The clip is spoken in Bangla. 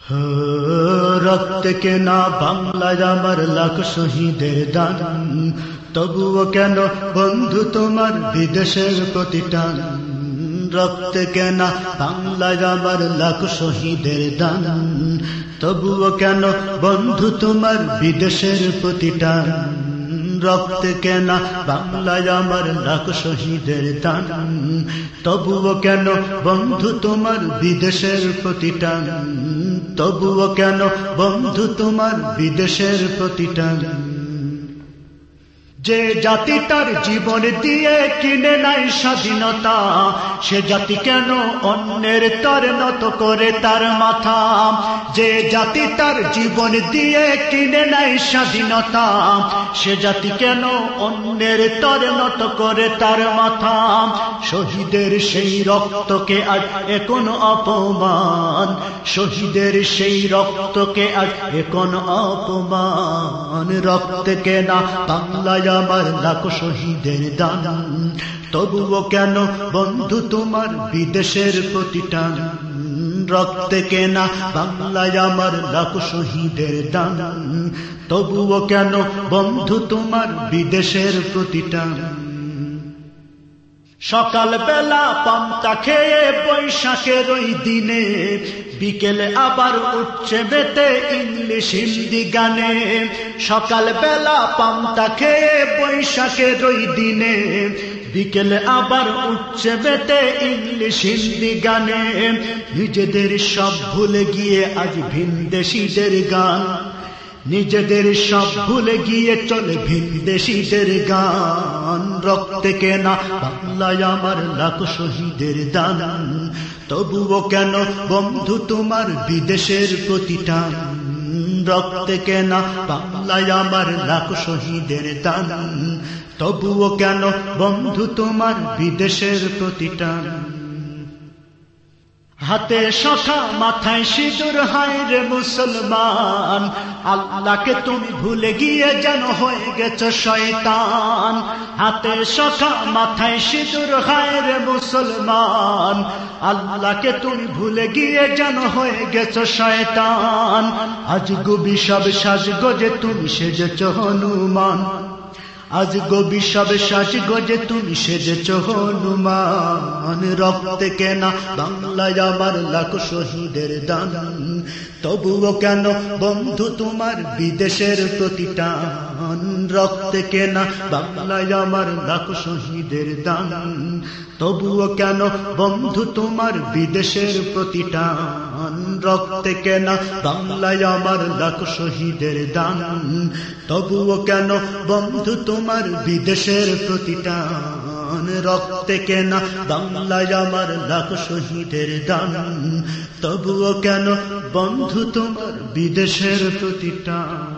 রক্ত কেনা বাংলায় আমার লাখ শহীদের দান, তবুও কেন বন্ধু তোমার বিদেশের প্রতি টান। রক্ত কেনা বাংলায় আমার লাখ শহীদের দান, তবুও কেন বন্ধু তোমার বিদেশের প্রতি টান। রক্ত কেনা বাংলায় আমার লাখ শহীদের দান, তবুও কেন বন্ধু তোমার বিদেশের প্রতি টান। তবুও কেন বন্ধু তোমার বিদেশের প্রতি টান। যে জাতি তার জীবন দিয়ে কিনে নাই স্বাধীনতা, সে জাতি কেন অন্যের তরে নত করে তার মাথা। যে জাতি তার জীবন দিয়ে কিনে নাই স্বাধীনতা, সে জাতি কেন অন্যের তরে নত করে তার মাথা। শহীদের সেই রক্তকে আজ এখন অপমান, শহীদের সেই রক্তকে আজ এখন অপমান। রক্ত কেনা বাংলায় আমার লাখ শহীদের দান, তবুও কেন বন্ধু তোমার বিদেশের প্রতি টান। রক্ত কেনা বাংলায় আমার লাখ শহীদের দান, তবুও কেন বন্ধু তোমার বিদেশের প্রতি টান। সকাল বেলা পান্তা খেয়ে বৈশাখের ওই দিনে, বিকেলে আবার উঠছে বেতে ইংলিশ হিন্দি গানে। সকাল বেলা পান্তা খেয়ে বৈশাখের ওই দিনে, বিকেলে আবার উঠছে বেতে ইংলিশ হিন্দি গানে। নিজেদের সব ভুলে গিয়ে আজ ভিনদেশীদের গান, নিজেদের সব ভুলে গিয়ে চলে ভিনদেশীদের গান। রক্ত কেনা বাংলায় আমার লাখ শহীদের দান, তবুও কেন বন্ধু তোমার বিদেশের প্রতি টান। রক্ত কেনা বাংলায় আমার লাখ শহীদের দান, তবুও কেন বন্ধু তোমার বিদেশের প্রতি টান। হাতে শাখা মাথায় সিঁদুর, হায় রে মুসলমান, আল্লাহকে তুমি ভুলে গিয়ে যেন হয়ে গেছো শয়তান। হাতে শাখা মাথায় সিঁদুর, হায় রে মুসলমান, আল্লাহকে তুমি ভুলে গিয়ে যেন হয়ে গেছো শয়তান। আজ গোবি সব সাজগোজে তুমি সেজেছ হনুমান, আজ গোবি সব সাজগোজে তুমি সেজেছ হনুমান। রক্ত কেনা বাংলায় আমার লাখ শহীদের দান, তবুও কেন বন্ধু তোমার বিদেশের প্রতি টান। রক্ত কেনা বাংলায় আমার লাখ শহীদের দান, তবুও কেন বন্ধু তোমার বিদেশের প্রতি টান। রক্ত কেনা বাংলায় আমার লাখ শহীদের দান, তবুও কেন বন্ধু তোমার বিদেশের প্রতি টান। রক্ত কেনা বাংলায় আমার লাখ শহীদের দান, তবুও কেন বন্ধু তোমার বিদেশের প্রতি টান।